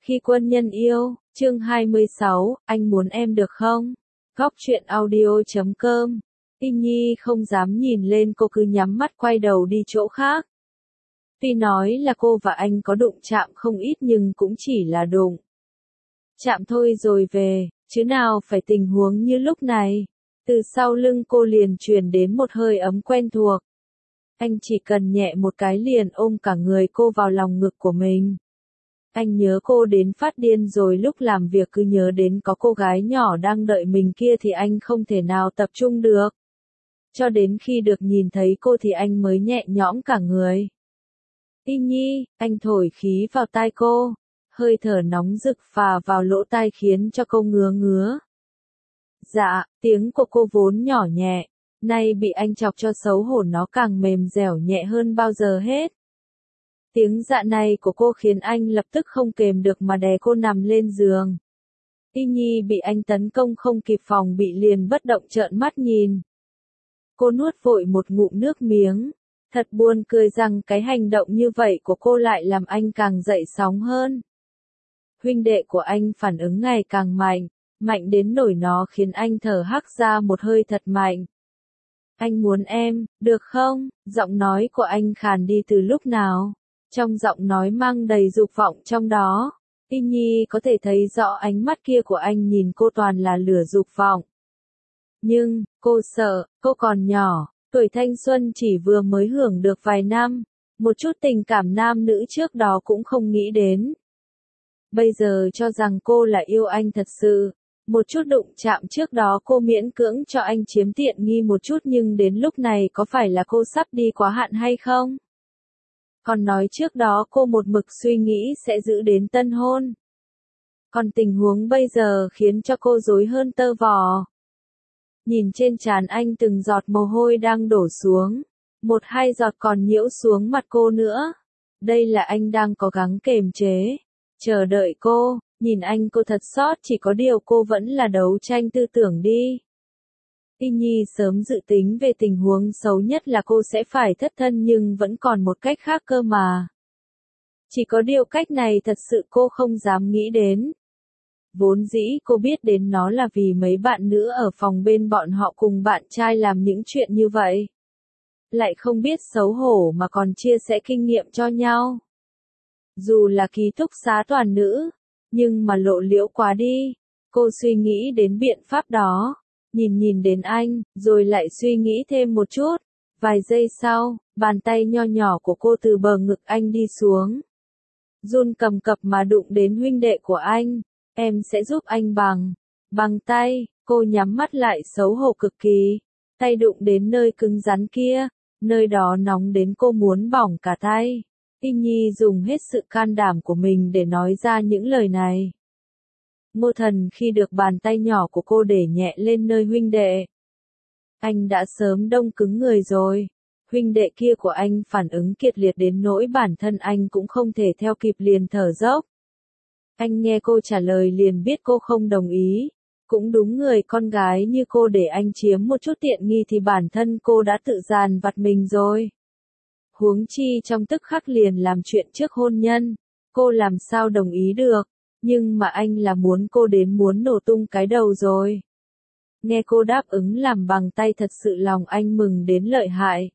Khi quân nhân yêu, chương 26, anh muốn em được không? Góc truyện audio.com. Y Nhi không dám nhìn lên, cô cứ nhắm mắt quay đầu đi chỗ khác. Tuy nói là cô và anh có đụng chạm không ít nhưng cũng chỉ là đụng chạm thôi rồi về, chứ nào phải tình huống như lúc này. Từ sau lưng cô liền truyền đến một hơi ấm quen thuộc. Anh chỉ cần nhẹ một cái liền ôm cả người cô vào lòng ngực của mình. Anh nhớ cô đến phát điên rồi, lúc làm việc cứ nhớ đến có cô gái nhỏ đang đợi mình kia thì anh không thể nào tập trung được. Cho đến khi được nhìn thấy cô thì anh mới nhẹ nhõm cả người. Y Nhi, anh thổi khí vào tai cô, hơi thở nóng rực phả vào lỗ tai khiến cho cô ngứa ngứa. Dạ, tiếng của cô vốn nhỏ nhẹ, nay bị anh chọc cho xấu hổ nó càng mềm dẻo nhẹ hơn bao giờ hết. Tiếng dạ này của cô khiến anh lập tức không kềm được mà đè cô nằm lên giường. Y Nhi bị anh tấn công không kịp phòng bị liền bất động trợn mắt nhìn. Cô nuốt vội một ngụm nước miếng. Thật buồn cười rằng cái hành động như vậy của cô lại làm anh càng dậy sóng hơn. Huynh đệ của anh phản ứng ngày càng mạnh, mạnh đến nỗi nó khiến anh thở hắt ra một hơi thật mạnh. Anh muốn em, được không? Giọng nói của anh khàn đi từ lúc nào? Trong giọng nói mang đầy dục vọng trong đó. Y Nhi có thể thấy rõ ánh mắt kia của anh nhìn cô toàn là lửa dục vọng. Nhưng, cô sợ, cô còn nhỏ, tuổi thanh xuân chỉ vừa mới hưởng được vài năm, một chút tình cảm nam nữ trước đó cũng không nghĩ đến. Bây giờ cho rằng cô là yêu anh thật sự, một chút đụng chạm trước đó cô miễn cưỡng cho anh chiếm tiện nghi một chút, nhưng đến lúc này có phải là cô sắp đi quá hạn hay không? Còn nói trước đó cô một mực suy nghĩ sẽ giữ đến tân hôn. Còn tình huống bây giờ khiến cho cô rối hơn tơ vò. Nhìn trên trán anh từng giọt mồ hôi đang đổ xuống, một hai giọt còn nhiễu xuống mặt cô nữa. Đây là anh đang cố gắng kềm chế, chờ đợi cô, nhìn anh cô thật xót, chỉ có điều cô vẫn là đấu tranh tư tưởng đi. Y Nhi sớm dự tính về tình huống xấu nhất là cô sẽ phải thất thân, nhưng vẫn còn một cách khác cơ mà. Chỉ có điều cách này thật sự cô không dám nghĩ đến. Vốn dĩ cô biết đến nó là vì mấy bạn nữ ở phòng bên bọn họ cùng bạn trai làm những chuyện như vậy. Lại không biết xấu hổ mà còn chia sẻ kinh nghiệm cho nhau. Dù là ký túc xá toàn nữ, nhưng mà lộ liễu quá đi. Cô suy nghĩ đến biện pháp đó, nhìn đến anh, rồi lại suy nghĩ thêm một chút. Vài giây sau, bàn tay nho nhỏ của cô từ bờ ngực anh đi xuống. Run cầm cập mà đụng đến huynh đệ của anh. Em sẽ giúp anh bằng tay. Cô nhắm mắt lại xấu hổ cực kỳ. Tay đụng đến nơi cứng rắn kia, nơi đó nóng đến cô muốn bỏng cả tay. Y Nhi dùng hết sự can đảm của mình để nói ra những lời này. Ngô Thần khi được bàn tay nhỏ của cô để nhẹ lên nơi huynh đệ, anh đã sớm đông cứng người rồi. Huynh đệ kia của anh phản ứng kiệt liệt đến nỗi bản thân anh cũng không thể theo kịp, liền thở dốc. Anh nghe cô trả lời liền biết cô không đồng ý. Cũng đúng, người con gái như cô để anh chiếm một chút tiện nghi thì bản thân cô đã tự dàn vặt mình rồi. Huống chi trong tức khắc liền làm chuyện trước hôn nhân, cô làm sao đồng ý được, nhưng mà anh là muốn cô đến muốn nổ tung cái đầu rồi. Nghe cô đáp ứng làm bằng tay thật sự lòng anh mừng đến lợi hại.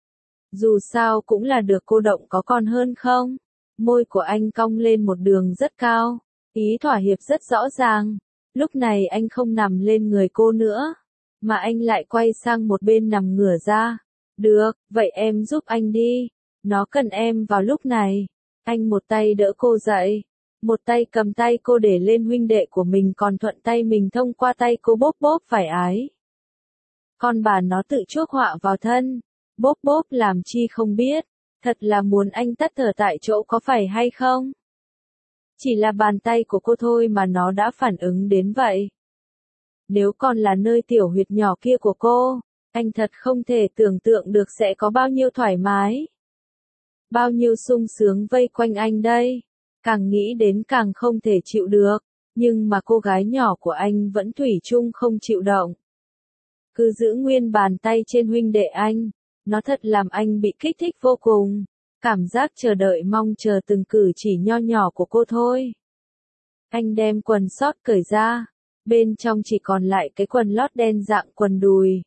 Dù sao cũng là được cô động có còn hơn không? Môi của anh cong lên một đường rất cao, ý thỏa hiệp rất rõ ràng. Lúc này anh không nằm lên người cô nữa, mà anh lại quay sang một bên nằm ngửa ra. Được, vậy em giúp anh đi. Nó cần em vào lúc này. Anh một tay đỡ cô dậy, một tay cầm tay cô để lên huynh đệ của mình, còn thuận tay mình thông qua tay cô bóp bóp phải ái. Con bà nó tự chuốc họa vào thân. Bóp bóp làm chi không biết. Thật là muốn anh tắt thở tại chỗ có phải hay không? Chỉ là bàn tay của cô thôi mà nó đã phản ứng đến vậy. Nếu còn là nơi tiểu huyệt nhỏ kia của cô, anh thật không thể tưởng tượng được sẽ có bao nhiêu thoải mái. Bao nhiêu sung sướng vây quanh anh đây. Càng nghĩ đến càng không thể chịu được. Nhưng mà cô gái nhỏ của anh vẫn thủy chung không chịu động. Cứ giữ nguyên bàn tay trên huynh đệ anh. Nó thật làm anh bị kích thích vô cùng. Cảm giác chờ đợi mong chờ từng cử chỉ nho nhỏ của cô thôi. Anh đem quần sót cởi ra, bên trong chỉ còn lại cái quần lót đen dạng quần đùi.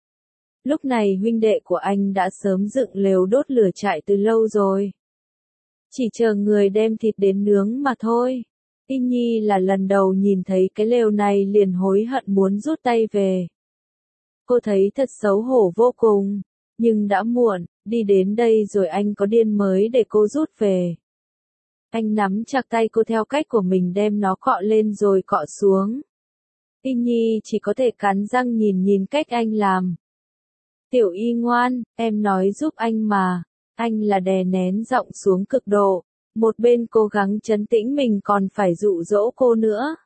Lúc này huynh đệ của anh đã sớm dựng lều đốt lửa trại từ lâu rồi. Chỉ chờ người đem thịt đến nướng mà thôi. Y Nhi là lần đầu nhìn thấy cái lều này liền hối hận muốn rút tay về. Cô thấy thật xấu hổ vô cùng, nhưng đã muộn, đi đến đây rồi anh có điên mới để cô rút về. Anh nắm chặt tay cô theo cách của mình đem nó cọ lên rồi cọ xuống. Y Nhi chỉ có thể cắn răng nhìn cách anh làm. Tiểu Y ngoan, em nói giúp anh mà. Anh là đè nén giọng xuống cực độ. Một bên cố gắng trấn tĩnh mình còn phải dụ dỗ cô nữa.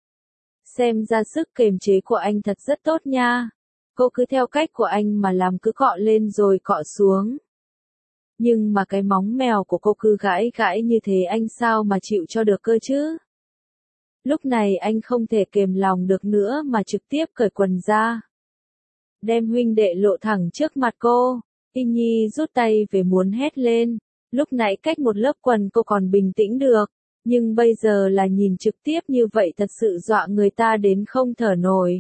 Xem ra sức kiềm chế của anh thật rất tốt nha. Cô cứ theo cách của anh mà làm, cứ cọ lên rồi cọ xuống. Nhưng mà cái móng mèo của cô cứ gãi gãi như thế, anh sao mà chịu cho được cơ chứ? Lúc này anh không thể kềm lòng được nữa mà trực tiếp cởi quần ra. Đem huynh đệ lộ thẳng trước mặt cô. Y Nhi rút tay về muốn hét lên. Lúc nãy cách một lớp quần cô còn bình tĩnh được. Nhưng bây giờ là nhìn trực tiếp như vậy thật sự dọa người ta đến không thở nổi.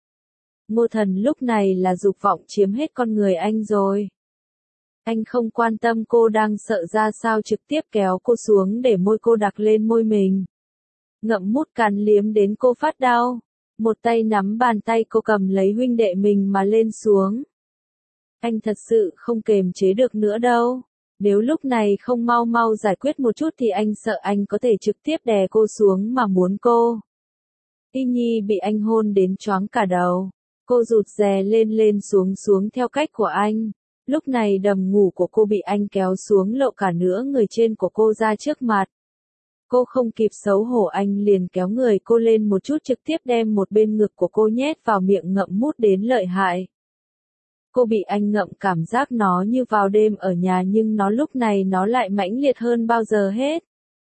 Ngô Thần lúc này là dục vọng chiếm hết con người anh rồi. Anh không quan tâm cô đang sợ ra sao, trực tiếp kéo cô xuống để môi cô đặt lên môi mình. Ngậm mút cắn liếm đến cô phát đau. Một tay nắm bàn tay cô cầm lấy huynh đệ mình mà lên xuống. Anh thật sự không kềm chế được nữa đâu. Nếu lúc này không mau giải quyết một chút thì anh sợ anh có thể trực tiếp đè cô xuống mà muốn cô. Y Nhi bị anh hôn đến choáng cả đầu. Cô rụt rè lên xuống theo cách của anh. Lúc này đầm ngủ của cô bị anh kéo xuống, lộ cả nửa người trên của cô ra trước mặt. Cô không kịp xấu hổ, anh liền kéo người cô lên một chút, trực tiếp đem một bên ngực của cô nhét vào miệng ngậm mút đến lợi hại. Cô bị anh ngậm cảm giác nó như vào đêm ở nhà, nhưng nó lúc này nó lại mãnh liệt hơn bao giờ hết.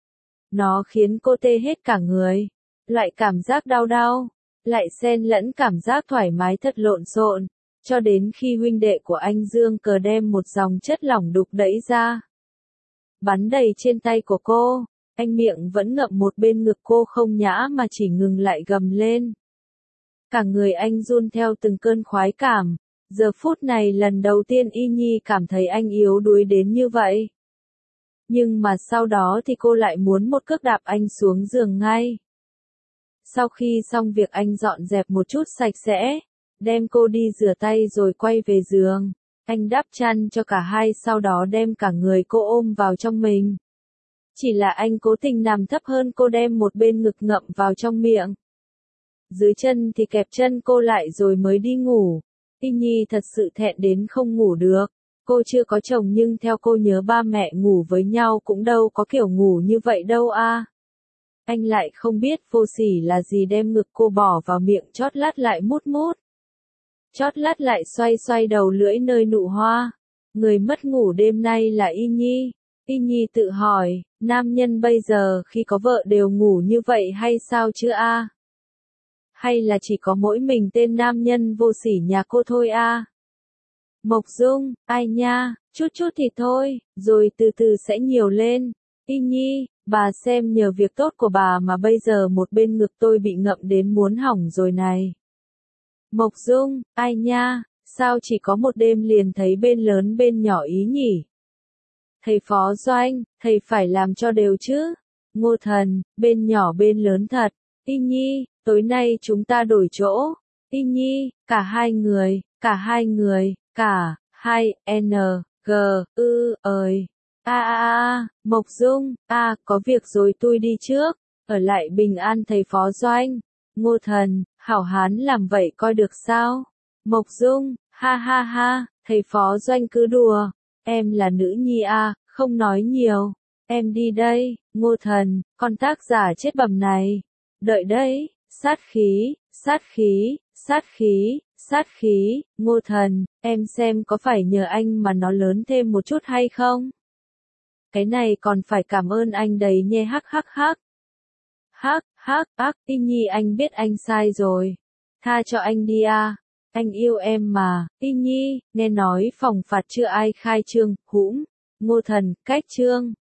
Nó khiến cô tê hết cả người. Loại cảm giác đau, lại xen lẫn cảm giác thoải mái thật lộn xộn. Cho đến khi huynh đệ của anh Dương Cờ đem một dòng chất lỏng đục đẩy ra. Bắn đầy trên tay của cô. Anh miệng vẫn ngậm một bên ngực cô không nhã mà chỉ ngừng lại gầm lên. Cả người anh run theo từng cơn khoái cảm. Giờ phút này lần đầu tiên Y Nhi cảm thấy anh yếu đuối đến như vậy. Nhưng mà sau đó thì cô lại muốn một cước đạp anh xuống giường ngay. Sau khi xong việc anh dọn dẹp một chút sạch sẽ, đem cô đi rửa tay rồi quay về giường. Anh đắp chăn cho cả hai, sau đó đem cả người cô ôm vào trong mình. Chỉ là anh cố tình nằm thấp hơn cô, đem một bên ngực ngậm vào trong miệng. Dưới chân thì kẹp chân cô lại rồi mới đi ngủ. Y Nhi thật sự thẹn đến không ngủ được. Cô chưa có chồng nhưng theo cô nhớ ba mẹ ngủ với nhau cũng đâu có kiểu ngủ như vậy đâu a. Anh lại không biết vô sỉ là gì, đem ngực cô bỏ vào miệng chót lát lại mút mút. Chót lát lại xoay đầu lưỡi nơi nụ hoa. Người mất ngủ đêm nay là Y Nhi. Y Nhi tự hỏi, nam nhân bây giờ khi có vợ đều ngủ như vậy hay sao chứ a? Hay là chỉ có mỗi mình tên nam nhân vô sỉ nhà cô thôi a? Mộc Dung, ai nha, chút thì thôi, rồi từ từ sẽ nhiều lên. Y Nhi, bà xem nhờ việc tốt của bà mà bây giờ một bên ngực tôi bị ngậm đến muốn hỏng rồi này. Mộc Dung, ai nha, sao chỉ có một đêm liền thấy bên lớn bên nhỏ ý nhỉ? Thầy Phó Doanh, thầy phải làm cho đều chứ. Ngô Thần, bên nhỏ bên lớn thật. Y Nhi, tối nay chúng ta đổi chỗ. Y Nhi, cả hai người, cả hai, N, G, ơi. Mộc Dung, có việc rồi tôi đi trước. Ở lại bình an thầy Phó Doanh. Ngô Thần, hảo hán làm vậy coi được sao? Mộc Dung, ha, thầy Phó Doanh cứ đùa. Em là nữ nhi không nói nhiều. Em đi đây. Ngô Thần, con tác giả chết bầm này. Đợi đấy, sát khí. Ngô Thần, em xem có phải nhờ anh mà nó lớn thêm một chút hay không? Cái này còn phải cảm ơn anh đấy nhé, Y Nhi, anh biết anh sai rồi. Tha cho anh đi anh yêu em mà. Y Nhi, nghe nói phòng phạt chưa ai khai trương, Ngô Thần, cách trương.